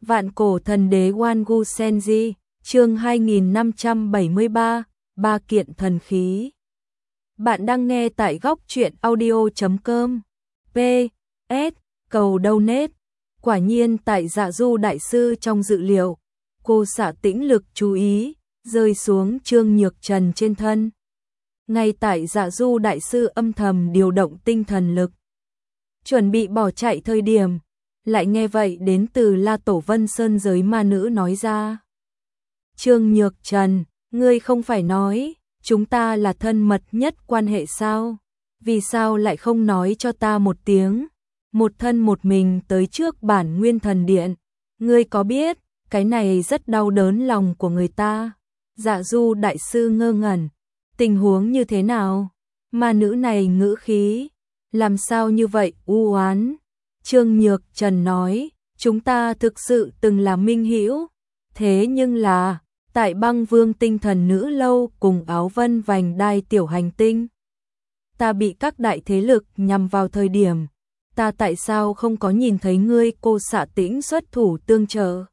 Vạn cổ thần đế Wangu Senji, chương 2573, ba kiện thần khí. Bạn đang nghe tại góc truyện audio.com. PS, cầu donate. Quả nhiên tại Dạ Du đại sư trong dự liệu, cô xạ tĩnh lực chú ý, rơi xuống Trương Nhược Trần trên thân. Ngay tại Dạ Du đại sư âm thầm điều động tinh thần lực, chuẩn bị bỏ chạy thời điểm, lại nghe vậy đến từ La Tổ Vân Sơn giới ma nữ nói ra. Trương Nhược Trần, ngươi không phải nói, chúng ta là thân mật nhất quan hệ sao? Vì sao lại không nói cho ta một tiếng? Một thân một mình tới trước bản Nguyên Thần Điện. Ngươi có biết, cái này rất đau đớn lòng của người ta. Dạ Du đại sư ngơ ngẩn. Tình huống như thế nào? Ma nữ này ngữ khí, làm sao như vậy u oán? Trương Nhược Trần nói, chúng ta thực sự từng là minh hữu, thế nhưng là, tại Băng Vương tinh thần nữ lâu cùng Áo Vân vành đai tiểu hành tinh, ta bị các đại thế lực nhằm vào thời điểm, ta tại sao không có nhìn thấy ngươi? Cô xạ tĩnh xuất thủ tương trợ.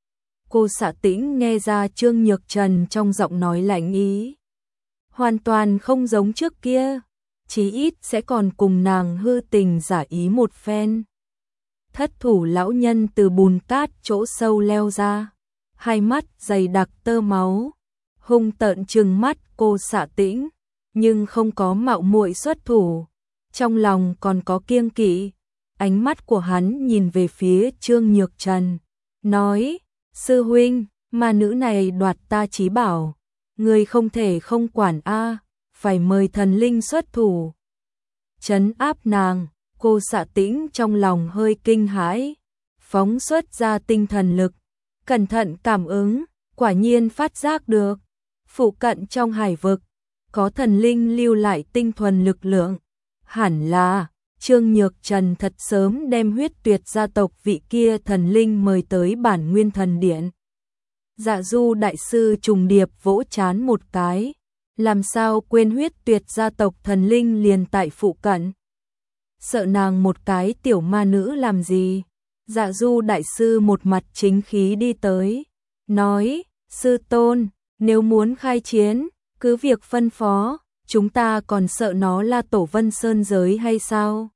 Cô xạ tĩnh nghe ra Trương Nhược Trần trong giọng nói lạnh ý, hoàn toàn không giống trước kia, chí ít sẽ còn cùng nàng hư tình giả ý một phen. Thất thủ lão nhân từ bùn cát chỗ sâu leo ra, hai mắt dày đặc tơ máu, hung tợn trừng mắt cô xạ tĩnh, nhưng không có mạo muội xuất thủ, trong lòng còn có kiêng kỵ. Ánh mắt của hắn nhìn về phía Trương Nhược Trần, nói, sư huynh, ma nữ này đoạt ta chí bảo, người không thể không quản a, phải mời thần linh xuất thủ, trấn áp nàng. Cô xạ tĩnh trong lòng hơi kinh hãi, phóng xuất ra tinh thần lực, cẩn thận cảm ứng, quả nhiên phát giác được, phụ cận trong hải vực, có thần linh lưu lại tinh thuần lực lượng, hẳn là Trương Nhược Trần thật sớm đem Huyết Tuyệt gia tộc vị kia thần linh mời tới bản Nguyên Thần Điện. Dạ Du đại sư trùng điệp vỗ trán một cái, làm sao quên Huyết Tuyệt gia tộc thần linh liền tại phụ cận. Sợ nàng một cái tiểu ma nữ làm gì? Dạ Du đại sư một mặt chính khí đi tới, nói, sư tôn, nếu muốn khai chiến, cứ việc phân phó, chúng ta còn sợ nó là Tổ Vân Sơn giới hay sao?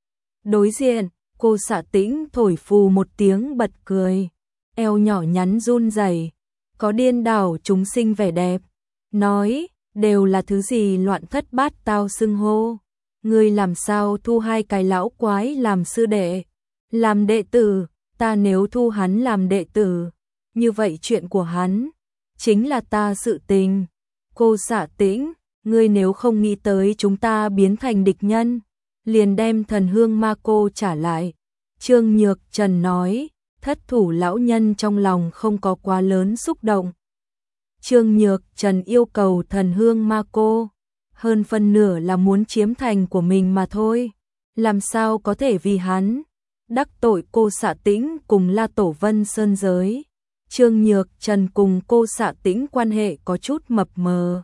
Đối diện, cô xạ tĩnh thổi phù một tiếng bật cười, eo nhỏ nhắn run rẩy, có điên đảo chúng sinh vẻ đẹp, nói, đều là thứ gì loạn thất bát tao xưng hô. Ngươi làm sao thu hai cái lão quái làm sư đệ, làm đệ tử? Ta nếu thu hắn làm đệ tử, như vậy chuyện của hắn chính là ta sự tình. Cô xạ tĩnh, ngươi nếu không nghĩ tới chúng ta biến thành địch nhân, liền đem thần hương ma cô trả lại. Trương Nhược Trần nói, thất thủ lão nhân trong lòng không có quá lớn xúc động. Trương Nhược Trần yêu cầu thần hương ma cô, hơn phân nửa là muốn chiếm thành của mình mà thôi, làm sao có thể vì hắn đắc tội cô xạ tĩnh cùng La Tổ Vân Sơn giới. Trương Nhược Trần cùng cô xạ tĩnh quan hệ có chút mập mờ,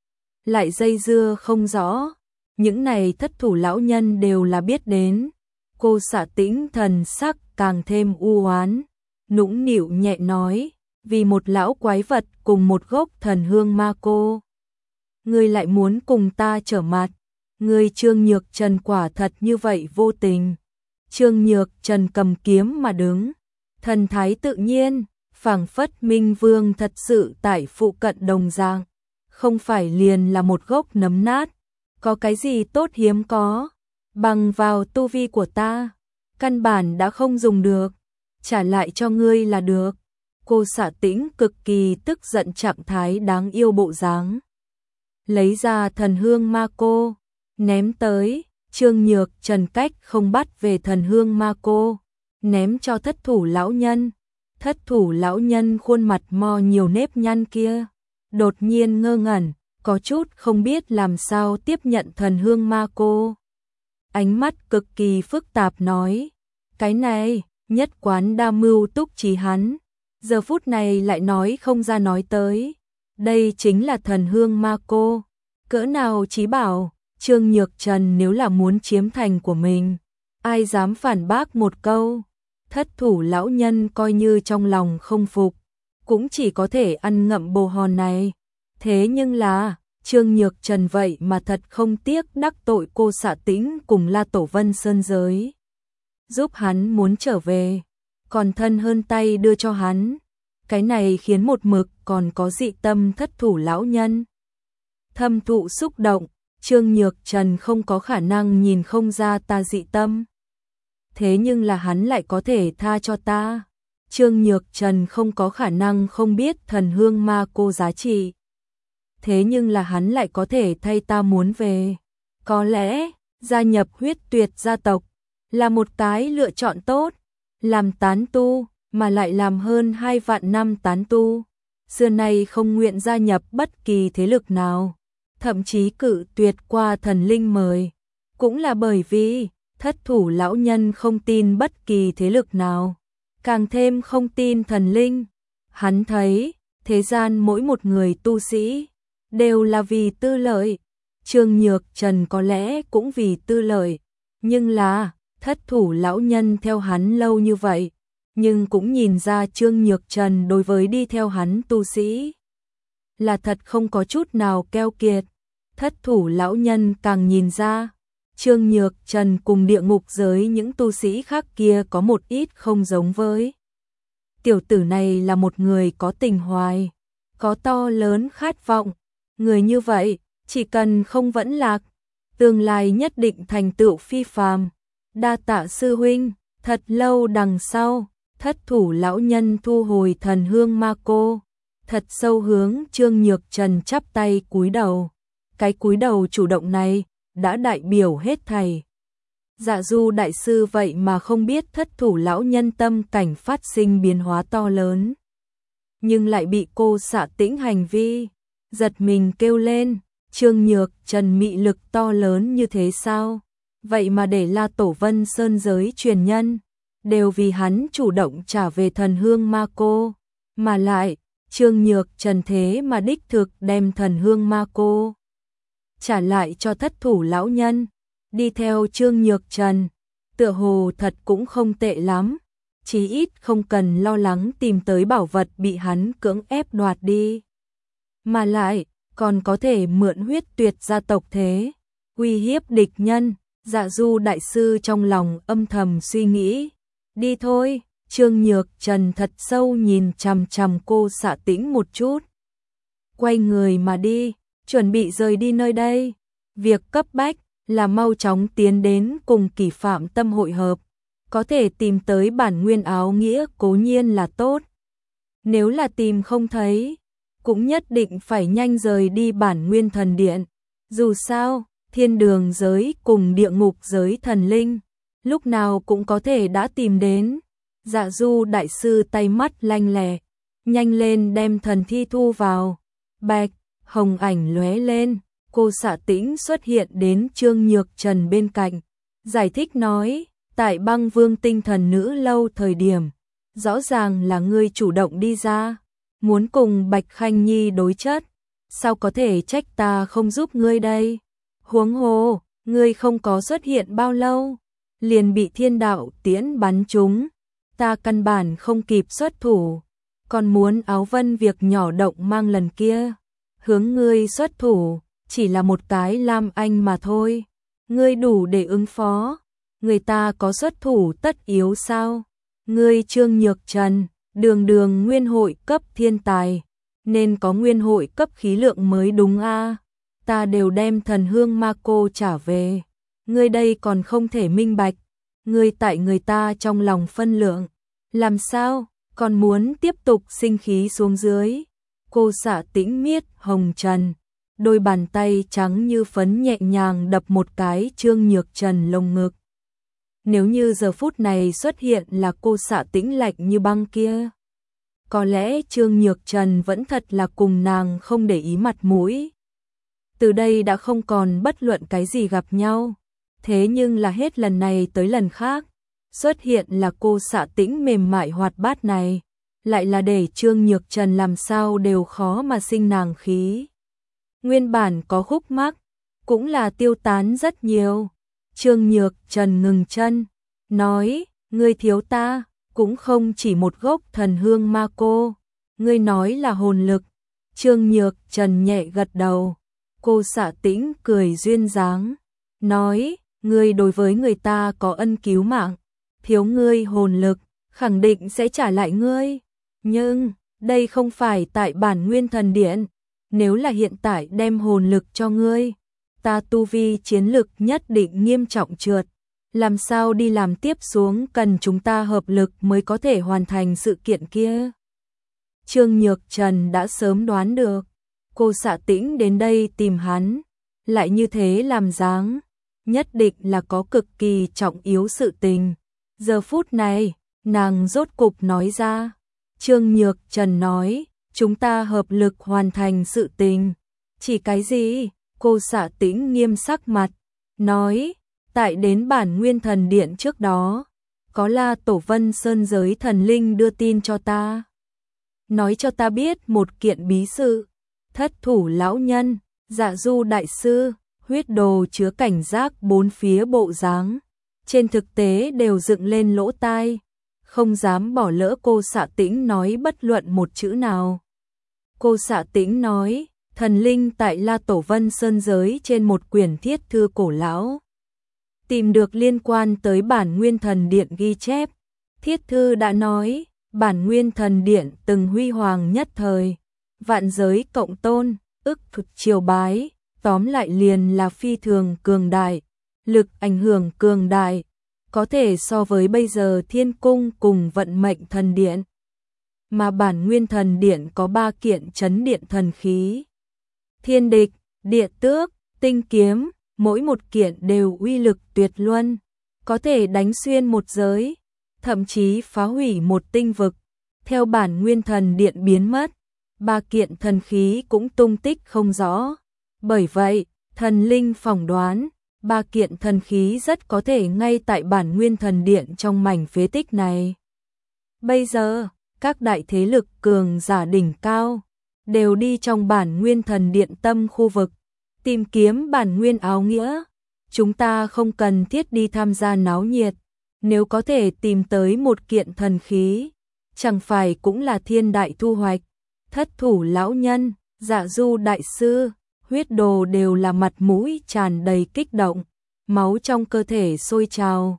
lại dây dưa không rõ, những này thất thủ lão nhân đều là biết đến. Cô xạ tĩnh thần sắc càng thêm u oán, nũng nịu nhẹ nói, vì một lão quái vật cùng một gốc thần hương ma cô, ngươi lại muốn cùng ta trở mặt? Ngươi Trương Nhược Trần quả thật như vậy vô tình. Trương Nhược Trần cầm kiếm mà đứng, thần thái tự nhiên, phảng phất Minh Vương thật sự tại phụ cận đồng dạng, không phải liền là một gốc nấm nát, có cái gì tốt hiếm có, bằng vào tu vi của ta, căn bản đã không dùng được, trả lại cho ngươi là được. Cô xạ tĩnh cực kỳ tức giận trạng thái đáng yêu bộ dáng, lấy ra thần hương ma cô, ném tới. Trương Nhược Trần cách không bắt về thần hương ma cô, ném cho thất thủ lão nhân. Thất thủ lão nhân khuôn mặt mo nhiều nếp nhăn kia, đột nhiên ngơ ngẩn, có chút không biết làm sao tiếp nhận thần hương ma cô. Ánh mắt cực kỳ phức tạp nói, cái này, nhất quán đa mưu túc trí hắn, giờ phút này lại nói không ra nói tới. Đây chính là thần hương ma cô, cỡ nào chí bảo. Trương Nhược Trần nếu là muốn chiếm thành của mình, ai dám phản bác một câu. Thất thủ lão nhân coi như trong lòng không phục, cũng chỉ có thể ăn ngậm bồ hòn này. Thế nhưng là, Trương Nhược Trần vậy mà thật không tiếc đắc tội cô Xạ Tĩnh cùng La Tổ Vân Sơn giới. Giúp hắn muốn trở về, còn thân hơn tay đưa cho hắn. Cái này khiến một mực còn có dị tâm thất thủ lão nhân thâm thụ xúc động. Trương Nhược Trần không có khả năng nhìn không ra ta dị tâm. Thế nhưng là hắn lại có thể tha cho ta. Trương Nhược Trần không có khả năng không biết thần hương ma cô giá trị. Thế nhưng là hắn lại có thể thay ta muốn về. Có lẽ, gia nhập huyết tuyệt gia tộc là một cái lựa chọn tốt. Làm tán tu, mà lại làm hơn 2 vạn năm tán tu. Xưa nay không nguyện gia nhập bất kỳ thế lực nào. Thậm chí cự tuyệt qua thần linh mời. Cũng là bởi vì thất thủ lão nhân không tin bất kỳ thế lực nào. Càng thêm không tin thần linh. Hắn thấy, thế gian mỗi một người tu sĩ đều là vì tư lợi. Trương Nhược Trần có lẽ cũng vì tư lợi. Nhưng là, thất thủ lão nhân theo hắn lâu như vậy. Nhưng cũng nhìn ra Trương Nhược Trần đối với đi theo hắn tu sĩ là thật không có chút nào keo kiệt. Thất thủ lão nhân càng nhìn ra, Trương Nhược Trần cùng địa ngục giới những tu sĩ khác kia có một ít không giống với. Tiểu tử này là một người có tình hoài, có to lớn khát vọng. Người như vậy, chỉ cần không vẫn lạc, tương lai nhất định thành tựu phi phàm. Đa tạ sư huynh. Thật lâu đằng sau, thất thủ lão nhân thu hồi thần hương ma cô, thật sâu hướng Trương Nhược Trần chắp tay cúi đầu. Cái cúi đầu chủ động này đã đại biểu hết thảy. Dạ Du đại sư vậy mà không biết thất thủ lão nhân tâm cảnh phát sinh biến hóa to lớn, nhưng lại bị cô Xạ Tĩnh hành vi giật mình kêu lên. Trương Nhược Trần mị lực to lớn như thế sao? Vậy mà để La Tổ Vân Sơn giới truyền nhân đều vì hắn chủ động trả về thần hương ma cô. Mà lại, Trương Nhược Trần thế mà đích thực đem thần hương ma cô trả lại cho thất thủ lão nhân. Đi theo Trương Nhược Trần, tựa hồ thật cũng không tệ lắm. Chí ít không cần lo lắng tìm tới bảo vật bị hắn cưỡng ép đoạt đi. Mà lại, còn có thể mượn huyết tuyệt gia tộc thế uy hiếp địch nhân. Dạ Du đại sư trong lòng âm thầm suy nghĩ. Đi thôi. Trương Nhược Trần thật sâu nhìn chằm chằm cô Xạ Tĩnh một chút, quay người mà đi, chuẩn bị rời đi nơi đây. Việc cấp bách là mau chóng tiến đến cùng Kỷ Phạm Tâm hội hợp. Có thể tìm tới bản nguyên áo nghĩa cố nhiên là tốt. Nếu là tìm không thấy, cũng nhất định phải nhanh rời đi bản nguyên thần điện. Dù sao, thiên đường giới cùng địa ngục giới thần linh, lúc nào cũng có thể đã tìm đến. Dạ Du đại sư tay mắt lanh lẹ, nhanh lên đem thần thi thu vào. Bạch, hồng ảnh lóe lên, cô Xạ Tĩnh xuất hiện đến Trương Nhược Trần bên cạnh, giải thích nói, tại Băng Vương Tinh Thần Nữ lâu thời điểm, rõ ràng là ngươi chủ động đi ra, muốn cùng Bạch Khanh Nhi đối chất, sao có thể trách ta không giúp ngươi đây? Huống hồ, ngươi không có xuất hiện bao lâu, liền bị thiên đạo tiễn bắn trúng, ta căn bản không kịp xuất thủ, còn muốn Áo Vân việc nhỏ động mang lần kia, hướng ngươi xuất thủ, chỉ là một cái lam anh mà thôi, ngươi đủ để ứng phó, người ta có xuất thủ tất yếu sao? Ngươi Trương Nhược Trần, đường đường nguyên hội cấp thiên tài, nên có nguyên hội cấp khí lượng mới đúng a. Ta đều đem thần hương ma cô trả về, ngươi đây còn không thể minh bạch, ngươi tại người ta trong lòng phân lượng, làm sao còn muốn tiếp tục sinh khí xuống dưới? Cô Xạ Tĩnh miết hồng trần, đôi bàn tay trắng như phấn nhẹ nhàng đập một cái Trương Nhược Trần lồng ngực. Nếu như giờ phút này xuất hiện là cô Xạ Tĩnh lạnh như băng kia, có lẽ Trương Nhược Trần vẫn thật là cùng nàng không để ý mặt mũi. Từ đây đã không còn bất luận cái gì gặp nhau, thế nhưng là hết lần này tới lần khác, xuất hiện là cô Xạ Tĩnh mềm mại hoạt bát này, lại là để Trương Nhược Trần làm sao đều khó mà sinh nàng khí. Nguyên bản có khúc mắc, cũng là tiêu tán rất nhiều. Trương Nhược Trần ngừng chân, nói, ngươi thiếu ta, cũng không chỉ một gốc thần hương ma cô. Ngươi nói là hồn lực. Trương Nhược Trần nhẹ gật đầu. Cô Xạ Tĩnh cười duyên dáng, nói, ngươi đối với người ta có ân cứu mạng, thiếu ngươi hồn lực, khẳng định sẽ trả lại ngươi. Nhưng, đây không phải tại Bản Nguyên Thần Điện, nếu là hiện tại đem hồn lực cho ngươi, ta tu vi chiến lực nhất định nghiêm trọng trượt, làm sao đi làm tiếp xuống, cần chúng ta hợp lực mới có thể hoàn thành sự kiện kia. Trương Nhược Trần đã sớm đoán được, cô Xạ Tĩnh đến đây tìm hắn, lại như thế làm dáng, nhất định là có cực kỳ trọng yếu sự tình. Giờ phút này, nàng rốt cục nói ra. Trương Nhược Trần nói, chúng ta hợp lực hoàn thành sự tình. Chỉ cái gì? Cô Xạ Tĩnh nghiêm sắc mặt, nói, tại đến Bản Nguyên Thần Điện trước đó, có La Tổ Vân Sơn giới thần linh đưa tin cho ta. Nói cho ta biết một kiện bí sự, Thất Thủ lão nhân, Dạ Du đại sư, huyết đồ chứa cảnh giác bốn phía bộ dáng, trên thực tế đều dựng lên lỗ tai, không dám bỏ lỡ. Cô Xạ Tĩnh nói bất luận một chữ nào. Cô Xạ Tĩnh nói, thần linh tại La Tổ Vân Sơn giới trên một quyển thiết thư cổ lão, tìm được liên quan tới Bản Nguyên Thần Điện ghi chép. Thiết thư đã nói, Bản Nguyên Thần Điện từng huy hoàng nhất thời, vạn giới cộng tôn, ức thực triều bái, tóm lại liền là phi thường cường đại, lực ảnh hưởng cường đại, có thể so với bây giờ Thiên Cung cùng Vận Mệnh Thần Điện. Mà Bản Nguyên Thần Điện có 3 kiện chấn điện thần khí, Thiên Địch, Địa Tước, Tinh Kiếm, mỗi một kiện đều uy lực tuyệt luân, có thể đánh xuyên một giới, thậm chí phá hủy một tinh vực. Theo Bản Nguyên Thần Điện biến mất, 3 kiện thần khí cũng tung tích không rõ. Bởi vậy, thần linh phỏng đoán, 3 kiện thần khí rất có thể ngay tại Bản Nguyên Thần Điện trong mảnh phế tích này. Bây giờ, các đại thế lực cường giả đỉnh cao đều đi trong Bản Nguyên Thần Điện tâm khu vực, tìm kiếm bản nguyên áo nghĩa. Chúng ta không cần thiết đi tham gia náo nhiệt, nếu có thể tìm tới một kiện thần khí, chẳng phải cũng là thiên đại thu hoạch. Thất Thủ lão nhân, Dạ Du đại sư, huyết đồ đều là mặt mũi tràn đầy kích động, máu trong cơ thể sôi trào.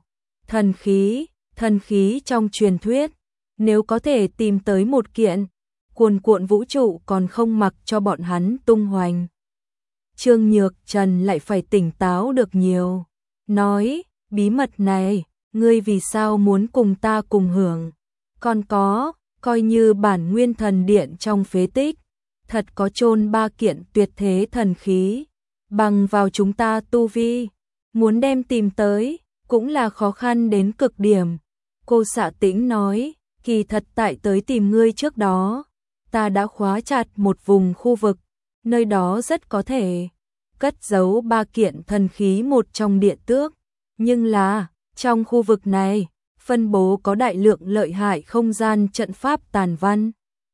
Thần khí trong truyền thuyết, nếu có thể tìm tới một kiện, cuồn cuộn vũ trụ còn không mặc cho bọn hắn tung hoành. Trương Nhược Trần lại phải tỉnh táo được nhiều, nói, bí mật này, ngươi vì sao muốn cùng ta cùng hưởng? Còn có, coi như Bản Nguyên Thần Điện trong phế tích, thật có chôn 3 kiện tuyệt thế thần khí, bằng vào chúng ta tu vi, muốn đem tìm tới, cũng là khó khăn đến cực điểm. Cô Xạ Tĩnh nói, kỳ thật tại tới tìm ngươi trước đó, ta đã khóa chặt một vùng khu vực, nơi đó rất có thể cất giấu 3 kiện thần khí một trong Địa Tước, nhưng là, trong khu vực này, phân bố có đại lượng lợi hại không gian trận pháp tàn văn.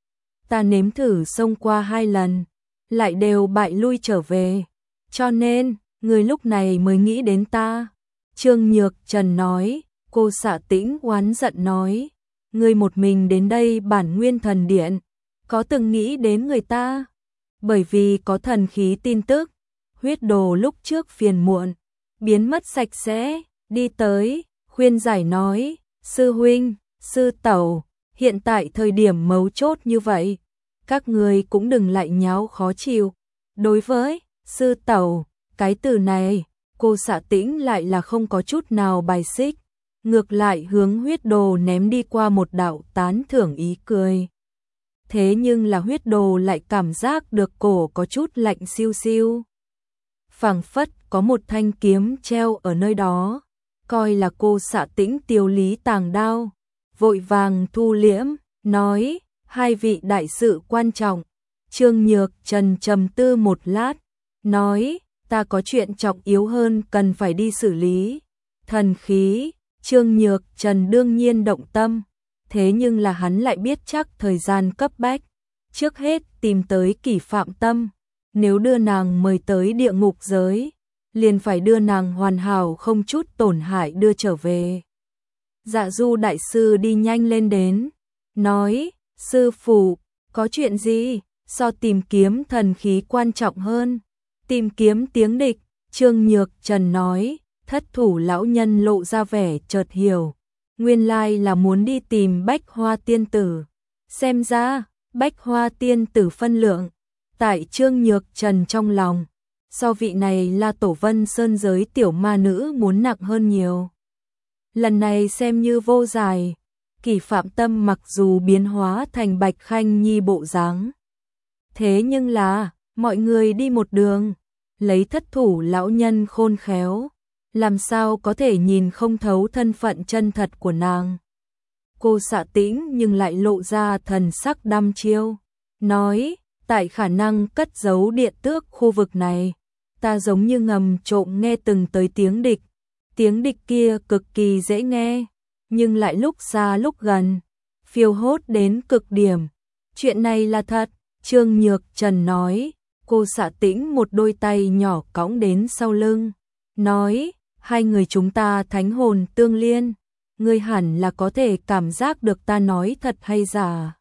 Ta nếm thử xông qua 2 lần, lại đều bại lui trở về, cho nên, người lúc này mới nghĩ đến ta. Trương Nhược Trần nói. Cô Xạ Tĩnh oán giận nói, ngươi một mình đến đây Bản Nguyên Thần Điện, có từng nghĩ đến người ta? Bởi vì có thần khí tin tức, huyết đồ lúc trước phiền muộn, biến mất sạch sẽ, đi tới, khuyên giải nói, sư huynh, sư tẩu, hiện tại thời điểm mấu chốt như vậy, các người cũng đừng lại nháo khó chịu. Đối với sư tẩu, cái từ này, cô Xạ Tĩnh lại là không có chút nào bài xích, ngược lại hướng huyết đồ ném đi qua một đạo tán thưởng ý cười. Thế nhưng là huyết đồ lại cảm giác được cổ có chút lạnh siêu siêu. Phảng phất có một thanh kiếm treo ở nơi đó, coi là cô Xạ Tĩnh tiêu lý tàng đao, vội vàng thu liễm, nói, 2 vị đại sự quan trọng. Trương Nhược Trần trầm tư một lát, nói, ta có chuyện trọng yếu hơn cần phải đi xử lý. Thần khí. Trương Nhược Trần đương nhiên động tâm, thế nhưng là hắn lại biết chắc thời gian cấp bách, trước hết tìm tới Kỷ Phạm Tâm, nếu đưa nàng mời tới địa ngục giới, liền phải đưa nàng hoàn hảo không chút tổn hại đưa trở về. Dạ Du đại sư đi nhanh lên đến, nói, sư phụ, có chuyện gì, so tìm kiếm thần khí quan trọng hơn. Tìm kiếm tiếng địch, Trương Nhược Trần nói, thất thủ lão nhân lộ ra vẻ chợt hiểu. Nguyên lai là muốn đi tìm Bách Hoa tiên tử. Xem ra, Bách Hoa tiên tử phân lượng, tại Trương Nhược Trần trong lòng, so vị này là Tổ Vân Sơn giới tiểu ma nữ muốn nặng hơn nhiều. Lần này xem như vô giải, Kỷ Phạm Tâm mặc dù biến hóa thành Bạch Khanh Nhi bộ dáng. Thế nhưng là, mọi người đi một đường, lấy thất thủ lão nhân khôn khéo, làm sao có thể nhìn không thấu thân phận chân thật của nàng. Cô Xạ Tĩnh nhưng lại lộ ra thần sắc đăm chiêu, nói, tại khả năng cất giấu điện tước khu vực này, ta giống như ngầm trộm nghe từng tới tiếng địch. Tiếng địch kia cực kỳ dễ nghe, nhưng lại lúc xa lúc gần, phiêu hốt đến cực điểm. Chuyện này là thật, Trương Nhược Trần nói. Cô Xạ Tĩnh một đôi tay nhỏ cõng đến sau lưng, nói, hai người chúng ta thánh hồn tương liên, ngươi hẳn là có thể cảm giác được ta nói thật hay giả.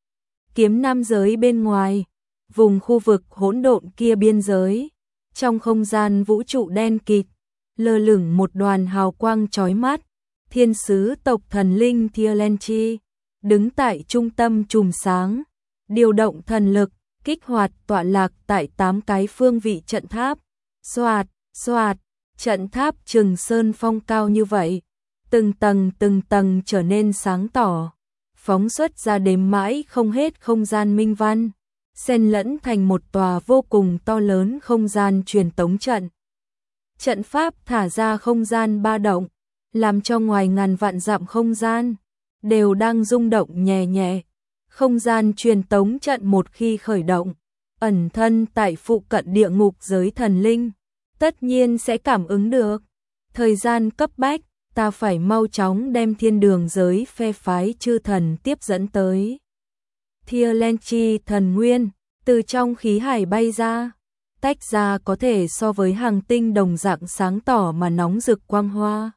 Kiếm nam giới bên ngoài, vùng khu vực hỗn độn kia biên giới, trong không gian vũ trụ đen kịt, lơ lửng một đoàn hào quang chói mắt, thiên sứ tộc thần linh Thielenchi, đứng tại trung tâm chùm sáng, điều động thần lực, kích hoạt tọa lạc tại 8 cái phương vị trận tháp. Xoạt, xoạt, trận tháp Trừng Sơn Phong cao như vậy, từng tầng trở nên sáng tỏ, phóng xuất ra đếm mãi không hết không gian minh văn, xen lẫn thành một tòa vô cùng to lớn không gian truyền tống trận. Trận pháp thả ra không gian ba động, làm cho ngoài ngàn vạn dặm không gian đều đang rung động nhẹ nhẹ. Không gian truyền tống trận một khi khởi động, ẩn thân tại phụ cận địa ngục giới thần linh, tất nhiên sẽ cảm ứng được. Thời gian cấp bách, ta phải mau chóng đem thiên đường giới phe phái chư thần tiếp dẫn tới. Thielenchi thần nguyên, từ trong khí hải bay ra, tách ra có thể so với hàng tinh đồng dạng sáng tỏ mà nóng rực quang hoa.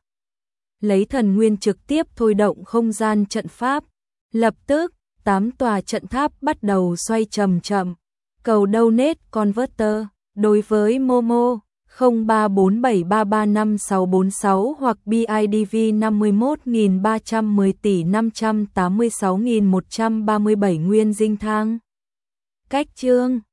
Lấy thần nguyên trực tiếp thôi động không gian trận pháp, lập tức 8 tòa trận tháp bắt đầu xoay chậm chậm. Cầu donate converter đối với Momo 0347335646 hoặc BIDV 51.310 tỷ 586.137 nguyên dinh thang. Cách chương